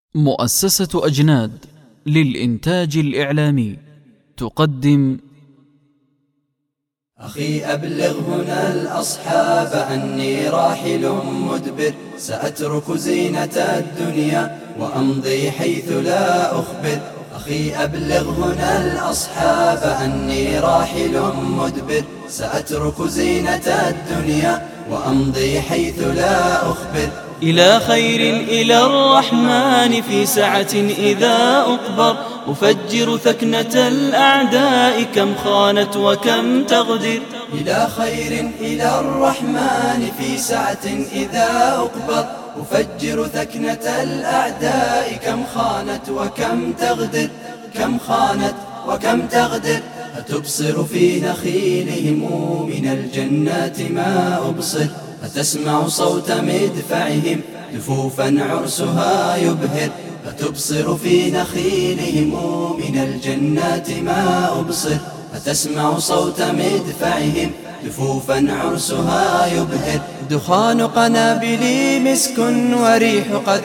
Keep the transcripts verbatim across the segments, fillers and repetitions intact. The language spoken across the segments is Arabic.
مؤسسة أجناد للإنتاج الإعلامي تقدم: أخي أبلغ هنا الأصحاب أني راحل مدبر، سأترك زينة الدنيا وأمضي حيث لا أخبر. أخي أبلغ هنا الأصحاب أني راحل مدبر، سأترك زينة الدنيا وأمضي حيث لا أخبر. إلى خير إلى الرحمن في سعة إذا أقبر، أفجر ثكنة الأعداء كم خانت وكم تغدر. إلى خير إلى الرحمن في سعة إذا أقبر، أفجر ثكنة الأعداء كم خانت وكم تغدر. كم خانت وكم تغدر. أتبصر في نخيلهم من الجنات ما أبصر، أتسمع صوت مدفعهم دفوفا عرسها يبهر. أتبصر في نخيلهم من الجنات ما أبصر، أتسمع صوت مدفعهم دفوفا عرسها يبهر. دخان قنابلي مسك وريح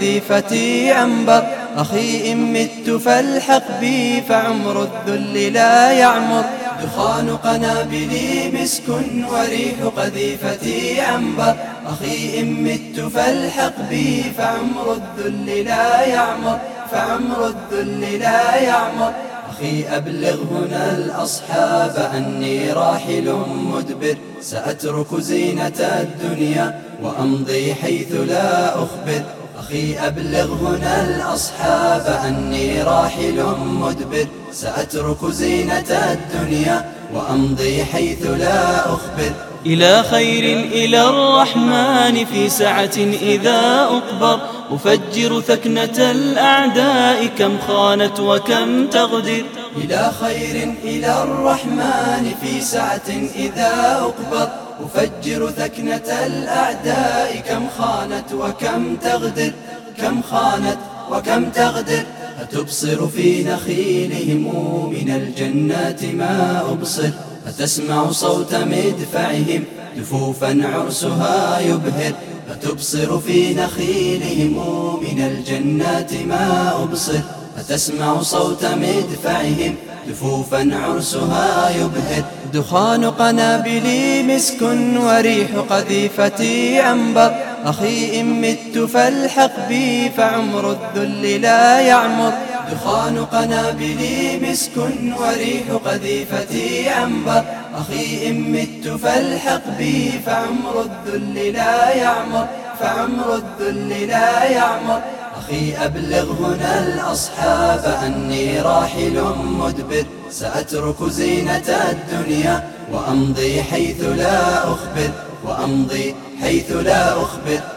قذيفتي عنبر، أخي إن مت فالحق بي فعمر الذل لا يعمر. دخان قنابلي مسك وريح قذيفتي عنبر، أخي إن مت فالحق بي فعمر الذل لا يعمر. فعمر الذل لا يعمر. أخي أبلغ هنا الأصحاب أني راحل مدبر، سأترك زينة الدنيا وأمضي حيث لا أخبر. أخي أبلغ هنا الأصحاب أني راحل مدبر، سأترك زينة الدنيا وأمضي حيث لا أخبر. إلى خير إلى الرحمن في سعة إذا أقبر، أفجر ثكنة الأعداء كم خانت وكم تغدر. إلى خير إلى الرحمن في سعة إذا أقبر، أفجر ثكنة الأعداء كم خانت وكم تغدر. كم خانت وكم تغدر. أتبصر في نخيلهم من الجنات ما أبصر، أتسمع صوت مدفعهم دفوفا عرسها يبهر. أتبصر في نخيلهم من الجنات ما أبصر، أتسمع صوت مدفعهم دفوفا عرسها يبهر. دخان قنابلي مسك وريح قذيفتي عنبر، أخي إن مت فالحق بي فعمر الذل لا يعمر. دخان قنابلي مسك وريح قذيفتي عنبر، أخي إن مت فالحق بي فعمر الذل لا يعمر. فعمر الذل لا يعمر. أخي أبلغ هنا الأصحاب أني راحل مدبر، سأترك زينة الدنيا وأمضي حيث لا أخبر. وأمضي حيث لا أخبر.